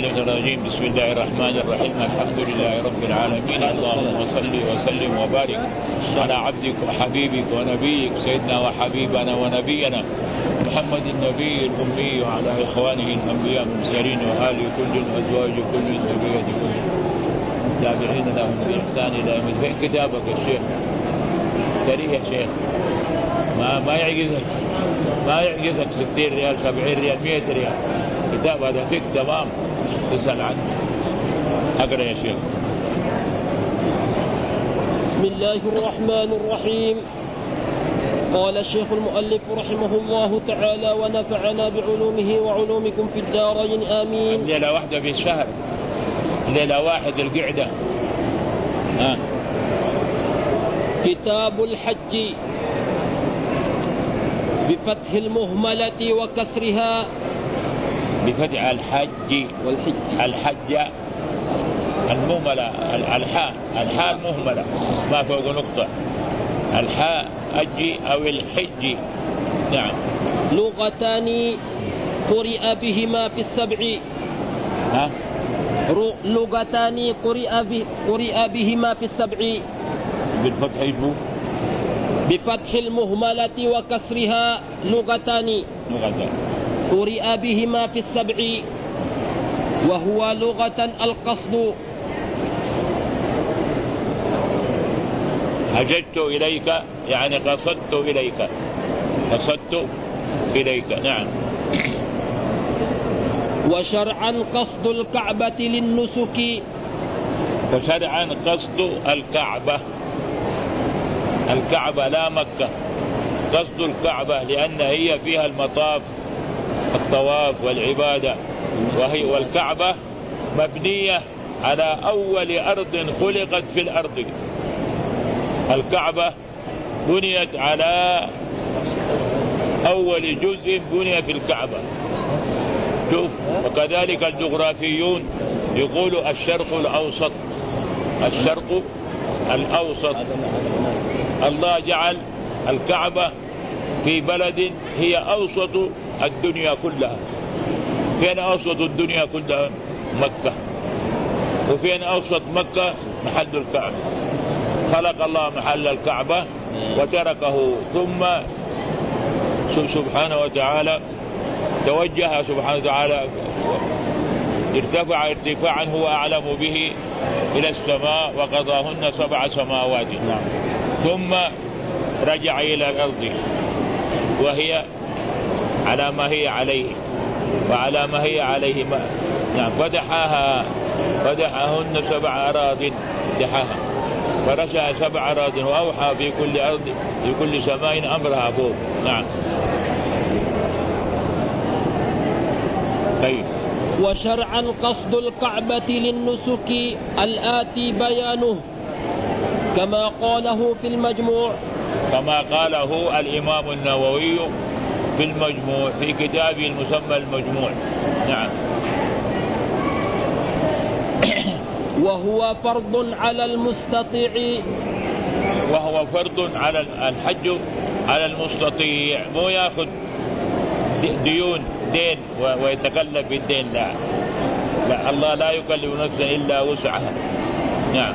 الشيطان الرجيم. بسم الله الرحمن الرحيم. الحمد لله رب العالمين. اللهم صل وسلم وبارك على عبدك وحبيبك ونبيك سيدنا وحبيبنا ونبينا محمد النبي الأمي وعلى إخوانه الأنبياء المرسلين وآل كل أزواج كل ذرية كل تابعين لهم بإحسان إلى يوم الدين. كتابك الشيخ اشتريه يا شيخ، ما يعجزك 60 ريال 70 ريال 100 ريال. كتاب هذا فيك تمام، تسأل عنه. أقرأ يا شيخ. بسم الله الرحمن الرحيم. قال الشيخ المؤلف رحمه الله تعالى ونفعنا بعلومه وعلومكم في الدارين آمين. ليلة واحدة في الشهر، ليلة واحد القعدة. كتاب الحج بفتح المهملة وكسرها، بفتح الحج والحج، الحج المهملة، الحاء المهملة ما فوق نقطة، الحاء أجي أو الحج. نعم. لغتان قرئ بهما في السبع. لغتان قرئ بهما في السبع. بالفتح يجبو، بفتح المهملة وكسرها لغتان قرئ بهما في السبع، وهو لغة القصد. هججت إليك يعني قصدت إليك. نعم. وشرعا قصد الكعبة للنسك. وشرعا قصد الكعبة لا مكة، قصد الكعبة لأن هي فيها المطاف، الطواف والعبادة، والكعبة مبنية على أول أرض خلقت في الأرض. الكعبة بنيت على أول جزء بني في الكعبة. شوف، وكذلك الجغرافيون يقولوا الشرق الأوسط. الله جعل الكعبة في بلد هي أوسط الدنيا كلها. فين أوسط الدنيا كلها؟ مكة. وفين أوسط مكة؟ محل الكعبة. خلق الله محل الكعبة وتركه، ثم سبحانه وتعالى توجه سبحانه وتعالى، ارتفع ارتفاعا هو أعلم به إلى السماء وقضاهن 7 سماوات. ثم رجع إلى الأرض وهي على ما هي عليه وعلى ما هي عليه. نعم. فتحهن 7 أراض، دحاها فرشها 7 أراض، وأوحى في كل أرض في كل سماء أمرها فوق. نعم. طيب. وشرعا قصد الكعبة للنسك الآتي بيانه كما قاله في المجموع، كما قاله الإمام النووي في المجموع في كتابه المسمى المجموع. نعم. وهو فرض على المستطيع. وهو فرض على الحج على المستطيع، مو ياخذ دين ويتكلف بالدين. لا، الله لا يكلف نفسا إلا وسعها. نعم.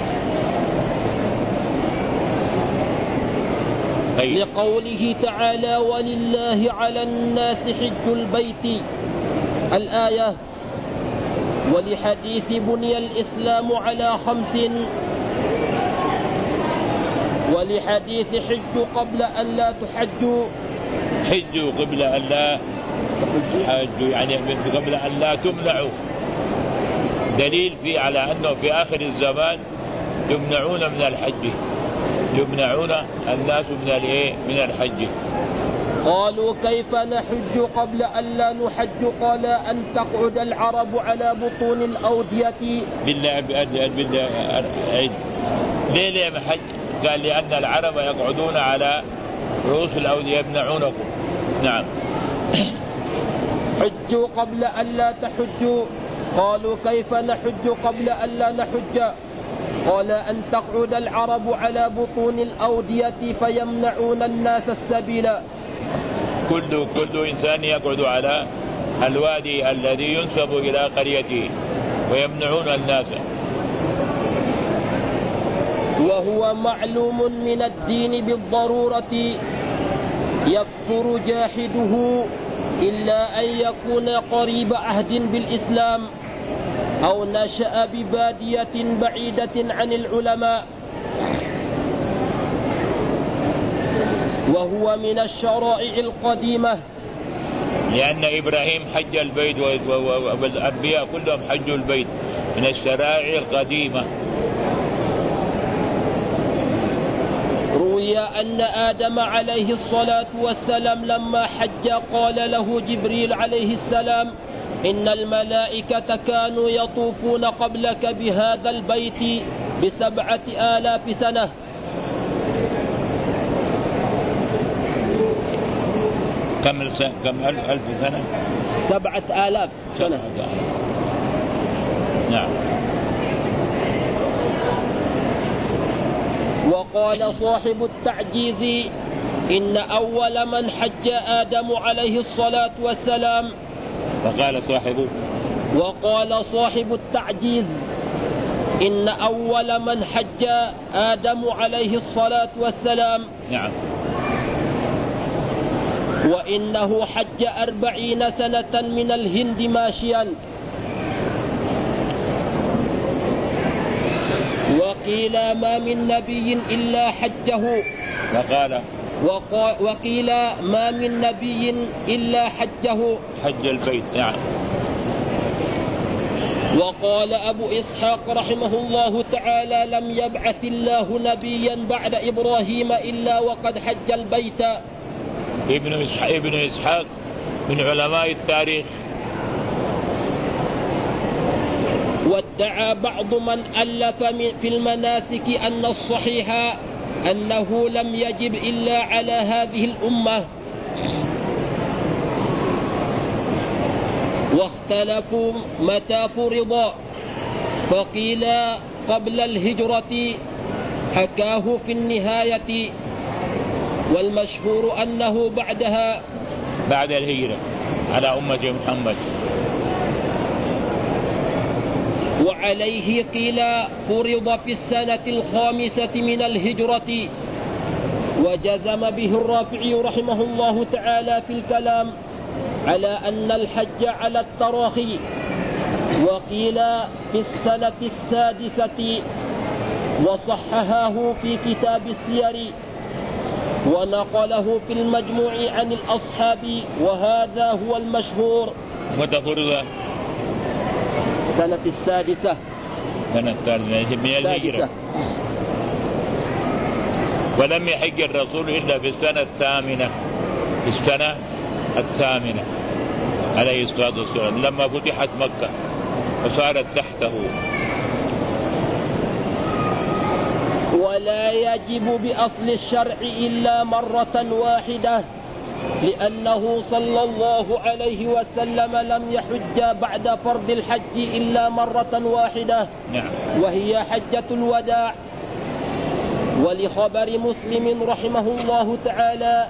لقوله تعالى ولله على الناس حج البيت الآية، ولحديث بني الإسلام على 5، ولحديث حج قبل أن لا تحجوا. حجوا قبل أن لا تحجوا يعني قبل أن لا تمنعوا. دليل في على أنه في آخر الزمان يمنعون من الحج، يمنعون الناس من الحج. قالوا كيف نحج قبل أن لا نحج؟ قال أن تقعد العرب على بطون الأودية. بالله ليه محج؟ قال لأن العرب يقعدون على رؤوس الأودية يمنعونكم. نعم. حجوا قبل أن لا تحجوا. قالوا كيف نحج قبل أن لا نحج؟ قال أن تقعد العرب على بطون الأودية فيمنعون الناس السبيل. كل إنسان يقعد على الوادي الذي ينسب إلى قريته ويمنعون الناس. وهو معلوم من الدين بالضرورة يكفر جاحده إلا أن يكون قريب عهد بالإسلام أو نشأ ببادية بعيدة عن العلماء. وهو من الشرائع القديمة، لأن إبراهيم حج البيت والأنبياء كلهم حجوا البيت، من الشرائع القديمة. روي أن آدم عليه الصلاة والسلام لما حج قال له جبريل عليه السلام: إن الملائكة كانوا يطوفون قبلك بهذا البيت ب7,000 سنة. كم ألف سنة؟ 7,000 سنة. نعم. وقال صاحب التعجيز: إن أول من حج آدم عليه الصلاة والسلام. وقال صاحب التعجيز: إن أول من حج آدم عليه الصلاة والسلام. نعم. وإنه حج 40 سنة من الهند ماشيا. وقيل ما من نبي إلا حجه. وقيل ما من نبي إلا حجه، حج البيت. نعم. وقال أبو إسحاق رحمه الله تعالى: لم يبعث الله نبيا بعد إبراهيم إلا وقد حج البيت. ابن إسحاق من علماء التاريخ. وادعى بعض من ألف في المناسك أن الصحيح أنه لم يجب إلا على هذه الأمة. واختلفوا متى فرض، فقيل قبل الهجرة، حكاه في النهاية، والمشهور أنه بعدها، بعد الهجرة على أمة محمد. وعليه قيل فرض في السنة 5 من الهجرة. وجزم به الرافعي رحمه الله تعالى في الكلام على أن الحج على التراخي. وقيل في السنة 6، وصححه في كتاب السير، ونقله في المجموع عن الأصحاب، وهذا هو المشهور. متى فرض؟ سنة 6. سنة 6 من الهجرة. ولم يحج الرسول إلا في السنة 8. في السنة 8 عليه الصلاة والسلام، لما فتحت مكة وصارت تحته. ولا يجب بأصل الشرع إلا مرة واحدة، لأنه صلى الله عليه وسلم لم يحج بعد فرض الحج إلا مرة واحدة. نعم. وهي حجة الوداع. ولخبر مسلم رحمه الله تعالى: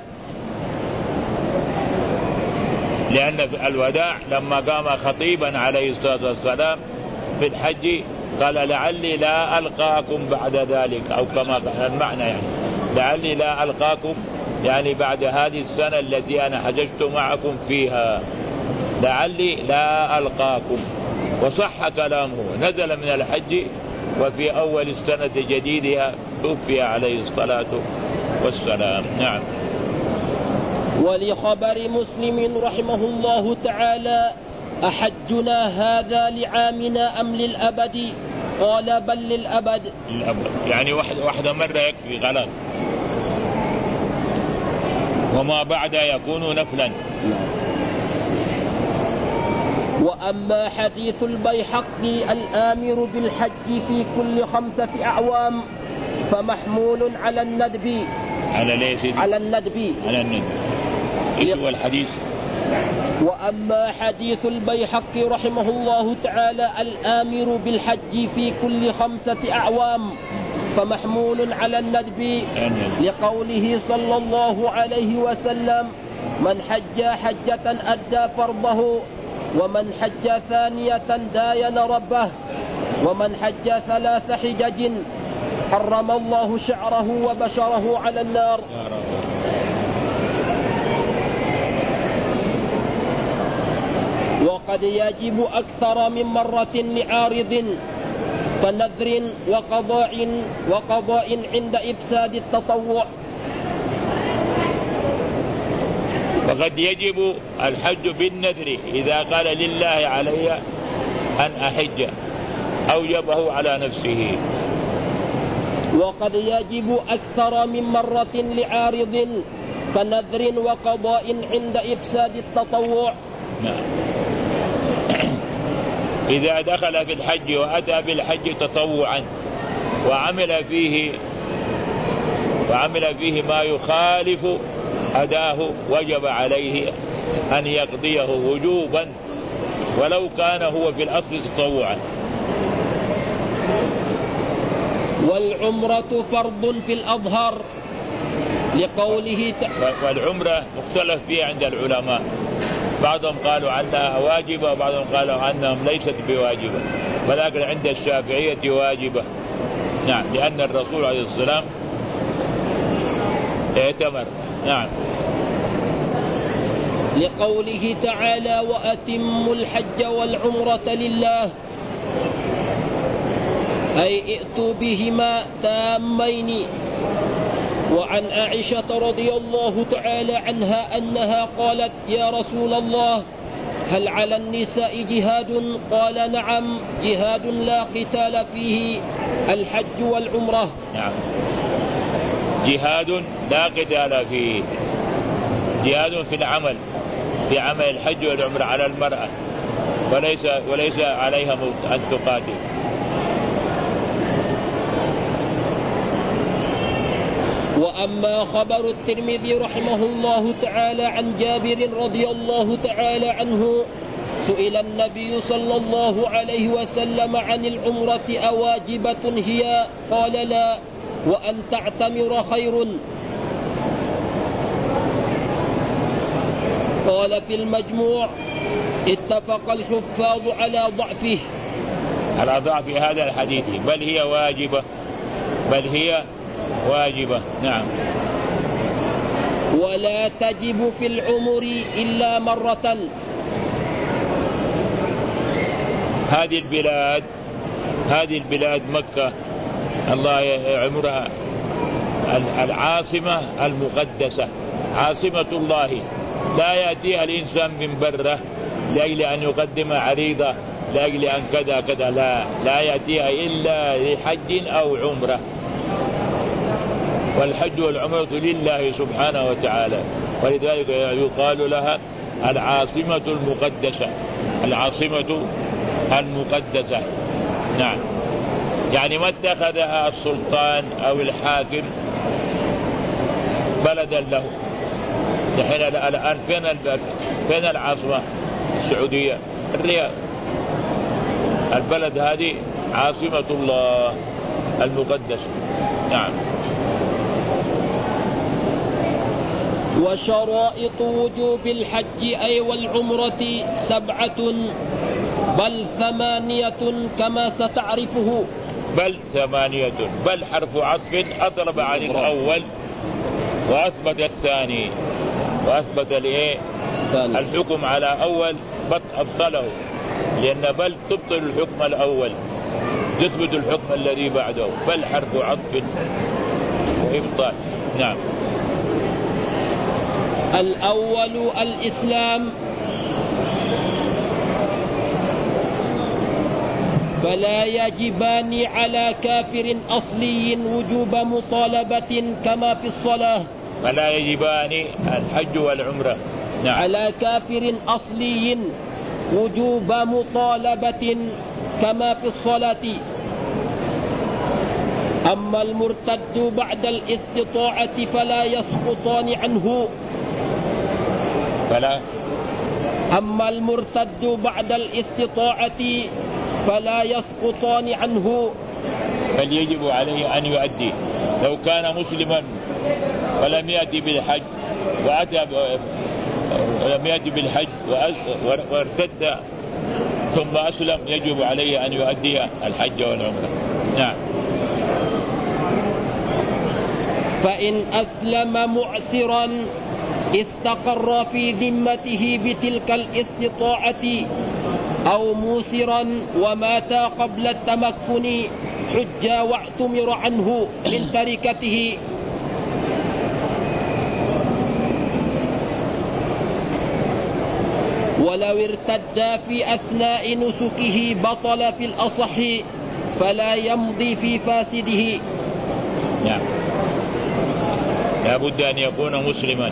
لأن في الوداع لما قام خطيبا عليه الصلاة والسلام في الحج قال: لعلي لا ألقاكم بعد ذلك، أو كما قال المعنى، يعني لعلي لا ألقاكم، يعني بعد هذه السنة التي أنا حججت معكم فيها، لعلي لا ألقاكم. وصح كلامه، نزل من الحج وفي أول السنة جديدها توفي عليه الصلاة والسلام. نعم. ولخبر مسلم رحمه الله تعالى: أحجنا هذا لعامنا أم للأبد؟ قال: بل للأبد. يعني واحدة مرة يكفي خلاص، وما بعد يكون نفلا. وأما حديث البيحقي الآمر بالحج في كل 5 أعوام فمحمول على الندب. على الندب. إيه هو الحديث؟ وأما حديث البيحقي رحمه الله تعالى الآمر بالحج في كل 5 أعوام فمحمول على الندب، لقوله صلى الله عليه وسلم: من حج حجة أدى فرضه ومن حج ثانية داين ربه، ومن حج 3 حجج حرم الله شعره وبشره على النار. وقد يجب أكثر من مرة لعارض كنذر وقضاء عند إفساد التطوع. وقد يجب الحج بالنذر إذا قال لله علي أن أحج أوجبه على نفسه. وقد يجب أكثر من مرة لعارض كنذر وقضاء عند إفساد التطوع. إذا دخل في الحج وأتى بالحج تطوعا وعمل فيه ما يخالف أداه، وجب عليه أن يقضيه وجوبا ولو كان هو في الأصل تطوعا. والعمرة فرض في الأظهر لقوله والعمرة مختلف فيها عند العلماء، بعضهم قالوا عنها واجبة وبعضهم قالوا عنها ليست بواجبة، ولكن عند الشافعية واجبة. نعم، لأن الرسول عليه السلام اعتمر. نعم. لقوله تعالى وأتموا الحج والعمرة لله، أي ائتوا بهما تامين. وعن عائشة رضي الله تعالى عنها أنها قالت يا رسول الله هل على النساء جهاد؟ قال نعم، جهاد لا قتال فيه، الحج والعمرة. نعم، جهاد لا قتال فيه، جهاد في العمل، في عمل الحج والعمرة على المرأة، وليس عليها أن تقاتل. وأما خبر الترمذي رحمه الله تعالى عن جابر رضي الله تعالى عنه سئل النبي صلى الله عليه وسلم عن العمرة أواجبة هي؟ قال لا، وأن تعتمر خير. قال في المجموع اتفق الحفاظ على ضعف هذا الحديث، بل هي واجبة. نعم. ولا تجب في العمر إلا مرة. هذه البلاد مكة الله يعمرها العاصمة المقدسة، عاصمة الله، لا يأتيها الإنسان من بره لأجل أن يقدم عريضة، لأجل أن كذا، لا يأتيها إلا لحج أو عمرة، والحج والعمرة لله سبحانه وتعالى، ولذلك يقال لها العاصمة المقدسة. نعم، يعني ما اتخذها السلطان أو الحاكم بلدا له. نحن الآن فين العاصمة السعودية؟ الرياض. البلد هذه عاصمة الله المقدسة. نعم. وشرائط وجوب الحج أي والعمرة 7 بل 8 كما ستعرفه. بل 8، بل حرف عطف أضرب عن الأول وأثبت الثاني، وأثبت الحكم على أول أبطله، لأن بل تبطل الحكم الأول، تثبت الحكم الذي بعده. بل حرف عطف وإبطال. نعم. الأول الإسلام، فلا يجبان على كافر أصلي وجوب مطالبة كما في الصلاة. فلا يجبان الحج والعمرة. نعم. على كافر أصلي وجوب مطالبة كما في الصلاة. أما المرتد بعد الاستطاعة فلا يسقطان عنه. أما المرتد بعد الاستطاعة فلا يسقطان عنه، بل يجب عليه أن يؤدي. لو كان مسلما ولم يأتي بالحج وأتى ولم يأتي بالحج وارتد ثم أسلم يجب عليه أن يؤدي الحج والعمرة. نعم. فإن أسلم معسرا استقر في ذمته بتلك الاستطاعة أو موسرا ومات قبل التمكن حج واعتمر عنه من تركته. ولو ارتد في أثناء نسكه بطل في الأصح فلا يمضي في فاسده. نعم. لا بد أن يكون مسلما.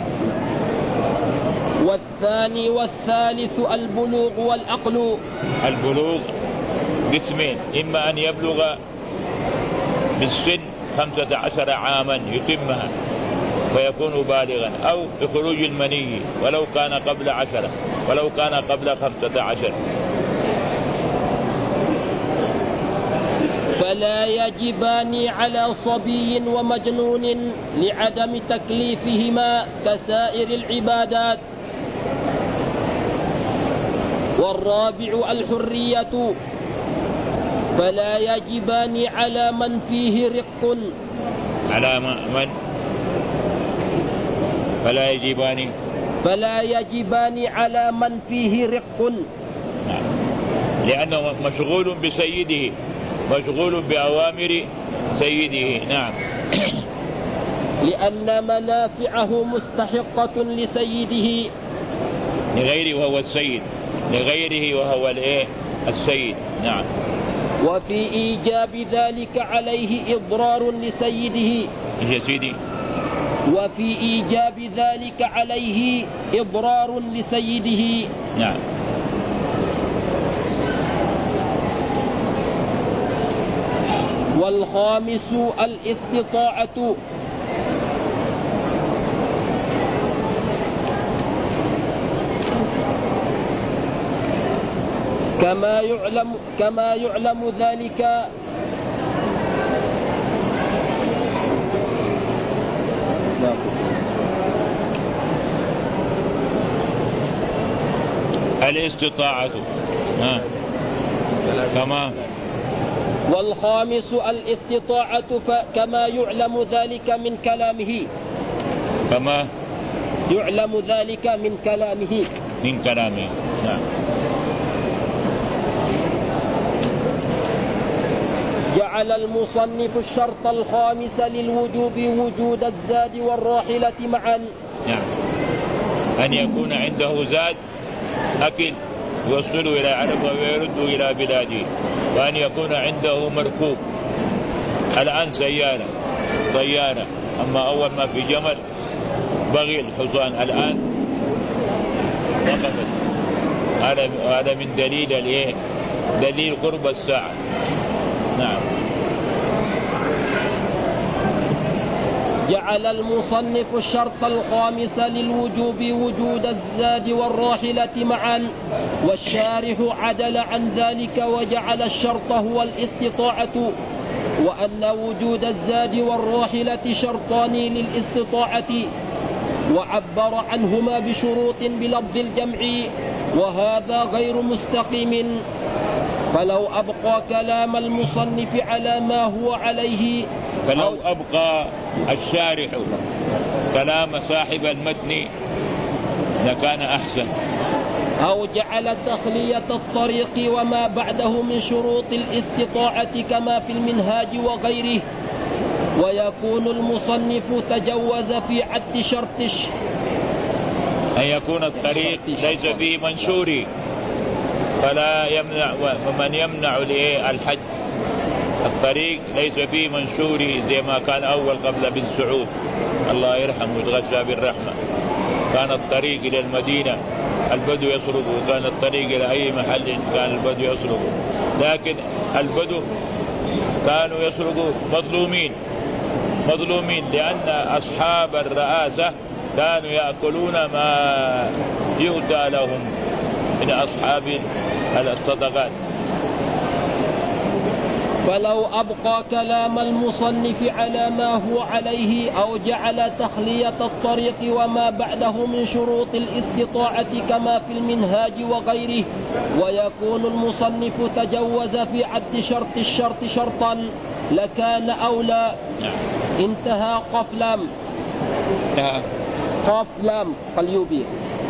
والثاني والثالث البلوغ والعقل. البلوغ قسمين: إما أن يبلغ بالسن 15 عاما يتمها فيكون بالغا، أو بخروج المني ولو كان قبل 10، ولو كان قبل 15. فلا يجبان على صبي ومجنون لعدم تكليفهما كسائر العبادات. والرابع الحرية، فلا يجبان على من فيه رق. على من؟ فلا يجبان على من فيه رق. نعم. لأنه مشغول بسيده، مشغول بأوامر سيده. نعم. لأن منافعه مستحقة لسيده، لغيره وهو السيد، لغيره وهو السيد. نعم. وفي إيجاب ذلك عليه إضرار لسيده. يا سيدي. وفي إيجاب ذلك عليه إضرار لسيده. نعم. والخامس الاستطاعة، كما يعلم ذلك الاستطاعة. كما. والخامس الاستطاعة كما يعلم ذلك من كلامه. كما يعلم ذلك من كلامه. نعم. جعل المصنف الشرط الخامس للوجوب وجود الزاد والراحلة معا. نعم. أن يكون عنده زاد أكل يوصل إلى عرب ويرد إلى بلاده، وأن يكون عنده مركوب. الآن سيارة طيارة، أما أول ما في جمل بغي الحصان، الآن وقفت. هذا من دليل قرب الساعة. نعم. جعل المصنف الشرط الخامس للوجوب وجود الزاد والراحلة معا، والشارح عدل عن ذلك وجعل الشرط هو الاستطاعة، وأن وجود الزاد والراحلة شرطان للاستطاعة، وعبر عنهما بشروط بلفظ الجمع، وهذا غير مستقيم. فلو أبقى كلام المصنف على ما هو عليه، فلو أبقى الشارح كلام صاحب المتن لكان أحسن، أو جعل تخلية الطريق وما بعده من شروط الاستطاعة كما في المنهاج وغيره، ويكون المصنف تجوز في عد شرط أن يكون الطريق ليس فيه منشور فلا يمنع، ومن يمنع الحج الطريق ليس فيه منشور زي ما كان أول قبل بن سعود الله يرحمه ويتغشى بالرحمة. كان الطريق إلى المدينة البدو يسرق، وكان الطريق إلى أي محل كان البدو يسرق، لكن البدو كانوا يسرقوا مظلومين لأن أصحاب الرئاسة كانوا يأكلون ما يؤتى لهم من أصحاب الصدقات. فلو أبقى كلام المصنف على ما هو عليه أو جعل تخلية الطريق وما بعده من شروط الاستطاعة كما في المنهاج وغيره، ويكون المصنف تجوز في عد شرط الشرط شرطا لكان أولى. انتهى قفلام. قفلام قليوبي.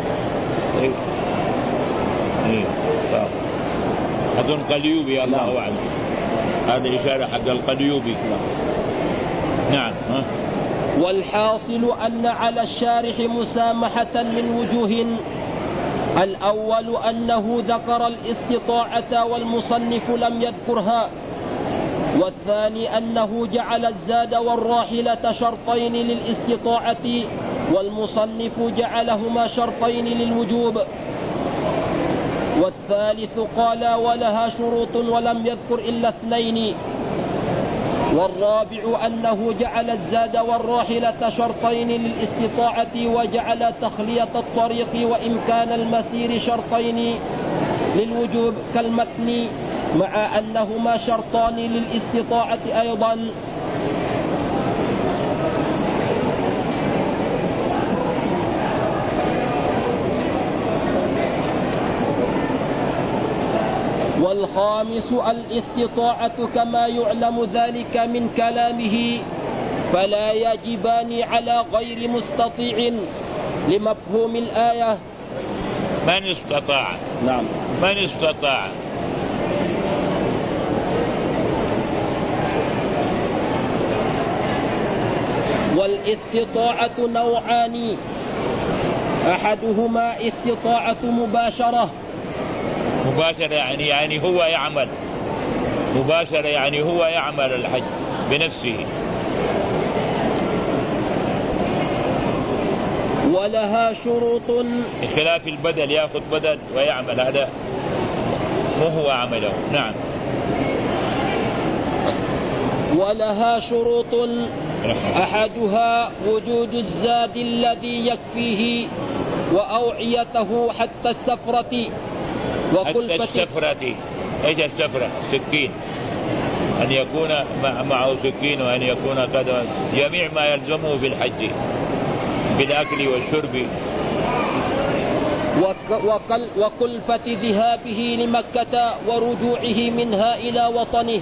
أظن قليوبي الله أعلم. هذه إشارة حق القليوبي. نعم. والحاصل أن على الشارح مسامحة من وجوه: الأول أنه ذكر الاستطاعة والمصنف لم يذكرها، والثاني أنه جعل الزاد والراحلة شرطين للاستطاعة والمصنف جعلهما شرطين للوجوب، والثالث قال ولها شروط ولم يذكر إلا اثنين، والرابع أنه جعل الزاد والراحلة شرطين للاستطاعة وجعل تخلية الطريق وإمكان المسير شرطين للوجوب كالمتن، مع أنهما شرطان للاستطاعة أيضا. والخامس الاستطاعة كما يعلم ذلك من كلامه، فلا يجبان على غير مستطيع لمفهوم الآية. من استطاع. نعم. من استطاع. والاستطاعة نوعان: أحدهما استطاعة مباشرة. مباشرة يعني هو يعمل. مباشرة يعني هو يعمل الحج بنفسه. ولها شروط، بخلاف البدل، يأخذ بدل ويعمل، هذا مو هو عمله. نعم. ولها شروط: أحدها وجود الزاد الذي يكفيه وأوعيته حتى السفرة حتى السفرة. ايش السفرة؟ سكين، أن يكون معه سكين، وأن يكون قد جميع ما يلزمه في الحج بالأكل والشرب. وكلفة ذهابه لمكة ورجوعه منها إلى وطنه،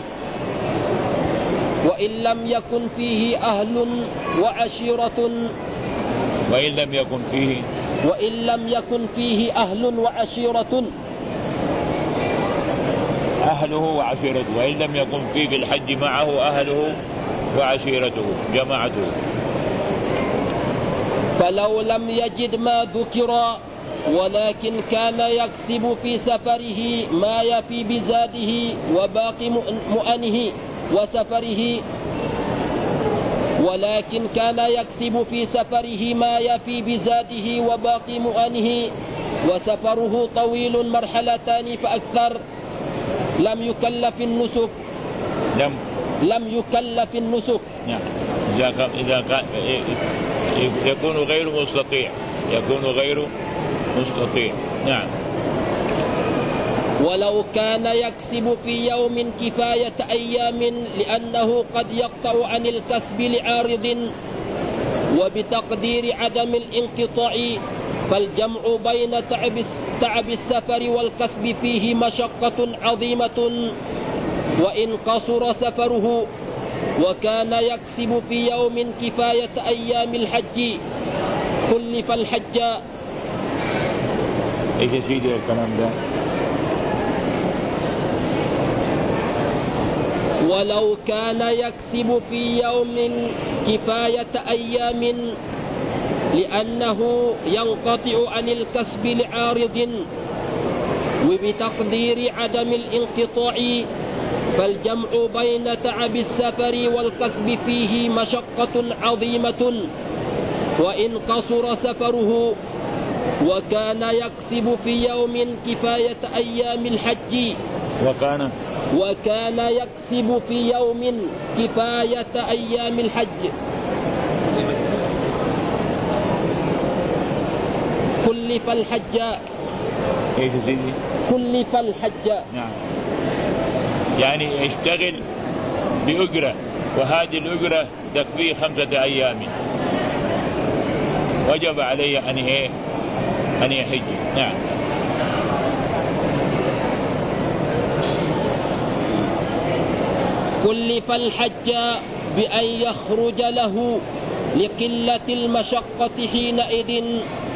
وإن لم يكن فيه أهل وعشيرة. وإن لم يكن فيه أهل وعشيرة. أهله وعشيرته. وإن لم يكن فيه في الحج معه أهله وعشيرته جماعته. فلو لم يجد ما ذكر ولكن كان يكسب في سفره ما يفي بزاده وباقي مؤنه وسفره، ولكن كان يكسب في سفره ما يفي بزاده وباقي مؤنه وسفره طويل مرحلتان فأكثر، لم يكلف النسك. لم يكلف النسك. نعم. إذا يكون غير مستطيع. نعم. ولو كان يكسب في يوم كفاية أيام لأنه قد يقطع عن الكسب لعارض، وبتقدير عدم الانقطاع فالجمع بين تعب السفر والكسب فيه مشقة عظيمة، وإن قصر سفره وكان يكسب في يوم كفاية أيام الحج كلف الحج. ايش يا سيدي الكلام ده؟ ولو كان يكسب في يوم كفاية أيام لأنه ينقطع عن الكسب لعارض، وبتقدير عدم الانقطاع فالجمع بين تعب السفر والكسب فيه مشقة عظيمة، وإن قصر سفره وكان يكسب في يوم كفاية أيام الحج وكان يكسب في يوم كفاية أيام الحج كلف الحج. ايش يا سيدي؟ كلف الحج. نعم. يعني يشتغل بأجرة، وهذه الأجرة تكفي 5 أيام، وجب عليه أن يحج. نعم. كلف الحج بأن يخرج له لقلة المشقة حينئذ،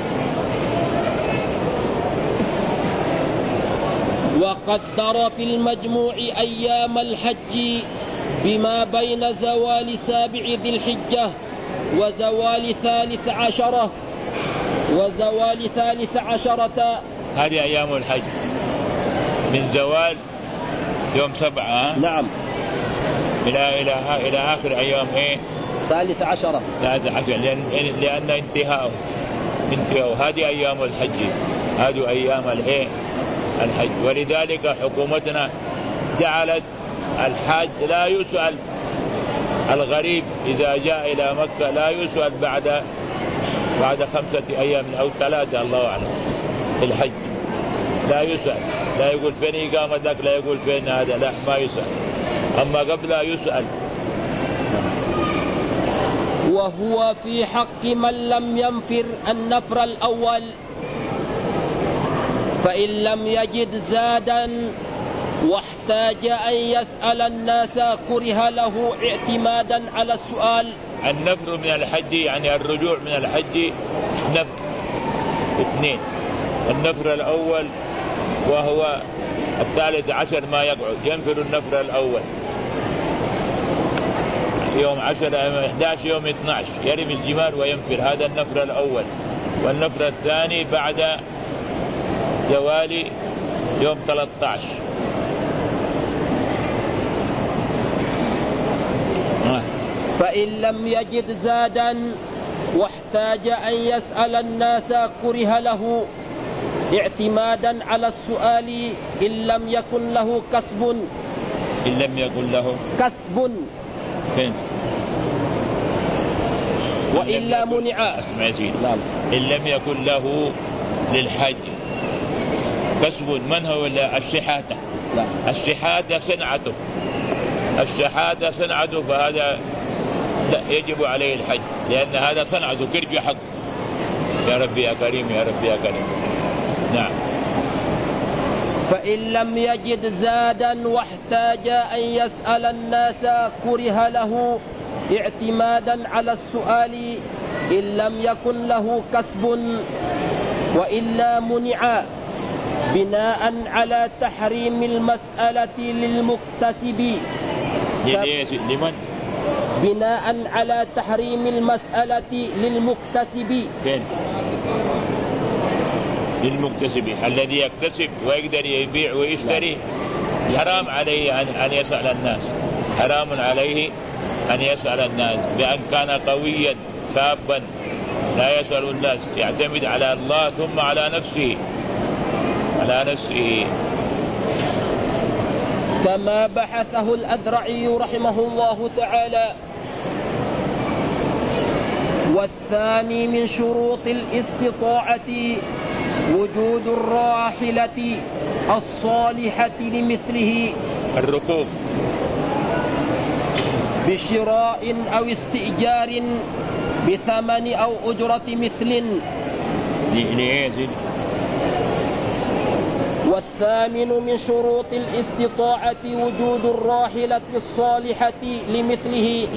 وقدر في المجموع أيام الحج بما بين زوال 7 ذي الحجة وزوال 13. هذه أيام الحج من زوال يوم 7 نعم إلى آخر أيام 13 لأن انتهاء هذه أيام الحج، هذه أيام الحج. ولذلك حكومتنا جعلت الحاج لا يسأل، الغريب إذا جاء إلى مكة لا يسأل بعد 5 أيام أو 3 الله أعلم الحج، لا يسأل، لا يقول فين إقامتك، لا يقول فين هذا، لا ما يسأل، أما قبل يسأل. وهو في حق من لم ينفر النفر الأول، فإن لم يجد زادا واحتاج أن يسأل الناس كره له اعتمادا على السؤال. النفر من الحج يعني الرجوع من الحج نفر 2، النفر الأول وهو 13 ما يقعد، ينفر النفر الأول يوم 10 11 يوم 12 يرمي الجمار وينفر، هذا النفر الأول. والنفر الثاني بعد زوال يوم 13. فإن لم يجد زادا واحتاج أن يسأل الناس كره له اعتمادا على السؤال إن لم يكن له كسب. إن لم يكن له كسب فين؟ وإلا منع. نعم. إن لم يكن له للحج كسب، من هو الشحاتة؟ الشحاتة صنعته، الشحاتة صنعته، فهذا لا يجب عليه الحج، لأن هذا صنعته كرج حق. يا ربي يا كريم، يا ربي يا كريم. نعم. فإن لم يجد زادا واحتاج أن يسأل الناس كره له اعتمادا على السؤال إن لم يكن له كسب، وإلا منع بناء على تحريم المسألة للمكتسب. لمن؟ بناء على تحريم المسألة للمكتسب. فين؟ للمكتسب الذي يكتسب ويقدر يبيع ويشتري، حرام عليه أن يسأل الناس، حرام عليه أن يسأل الناس، بأن كان قويا شابا لا يسأل الناس، يعتمد على الله ثم على نفسه، على نفسه. كما بحثه الأذرعي رحمه الله تعالى. والثاني من شروط الاستطاعة وجود الراحلة الصالحة لمثله، الركوب بشراء أو استئجار بثمن أو أجرة مثل. والثامن من شروط الاستطاعة وجود الراحلة الصالحة لمثله،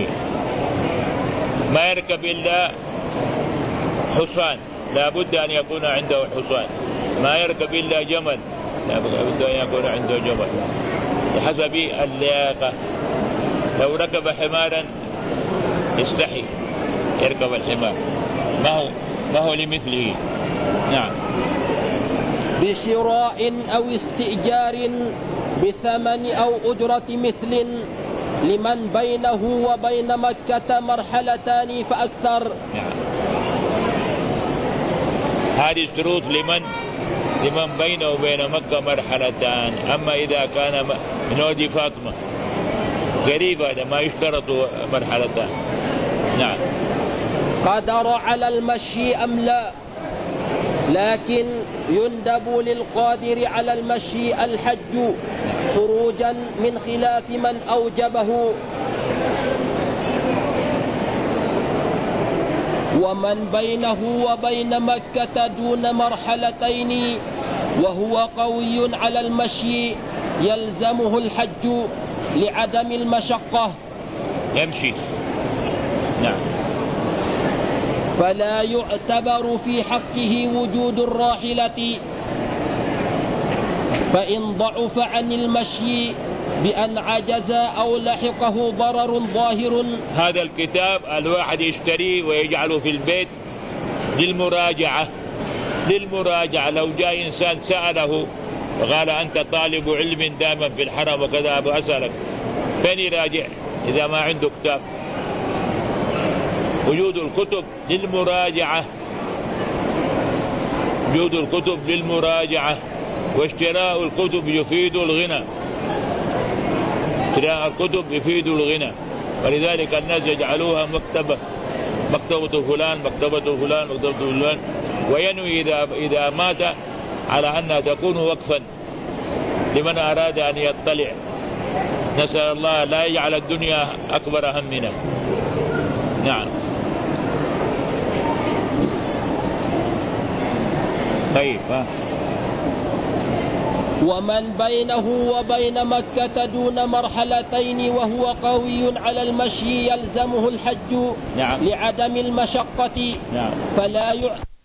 ما يركب إلا حصان، لا بد أن يكون عنده حصان، ما يركب إلا جمل، لا بد أن يكون عنده جمل بحسب اللياقة. لو ركب حمارا يستحي يركب الحمار، ما هو لمثله. نعم. بشراء أو استئجار بثمن أو أجرة مثل لمن بينه وبين مكة مرحلتان فأكثر. نعم. هذه الشروط لمن بينه وبين مكة مرحلتان. أما إذا كان من وادي فاطمة قريب هذا ما يشترط مرحلتان. نعم. قدر على المشي أم لا، لكن يندب للقادر على المشي الحج خروجا من خلاف من أوجبه. ومن بينه وبين مكة دون مرحلتين وهو قوي على المشي يلزمه الحج لعدم المشقة. يمشي. نعم. فلا يعتبر في حقه وجود الراحلة، فإن ضعف عن المشي بأن عجز أو لحقه ضرر ظاهر. هذا الكتاب الواحد يشتريه ويجعله في البيت للمراجعة. لو جاء إنسان سأله وقال أنت طالب علم دائما في الحرم وكذا أبو أسألك فين يراجع إذا ما عنده كتاب؟ وجود الكتب للمراجعة، وجود الكتب للمراجعة، واشتراء الكتب يفيد الغنى. اشتراء الكتب يفيد الغنى، ولذلك الناس يجعلوها مكتبة فلان مكتبة فلان مكتبة فلان، وينوي إذا مات على أنها تكون وقفا لمن أراد أن يطلع. نسأل الله لا يجعل الدنيا أكبر همنا. نعم. طيب. ومن بينه وبين مكة دون مرحلتين وهو قوي على المشي يلزمه الحج. نعم. لعدم المشقة. نعم. فلا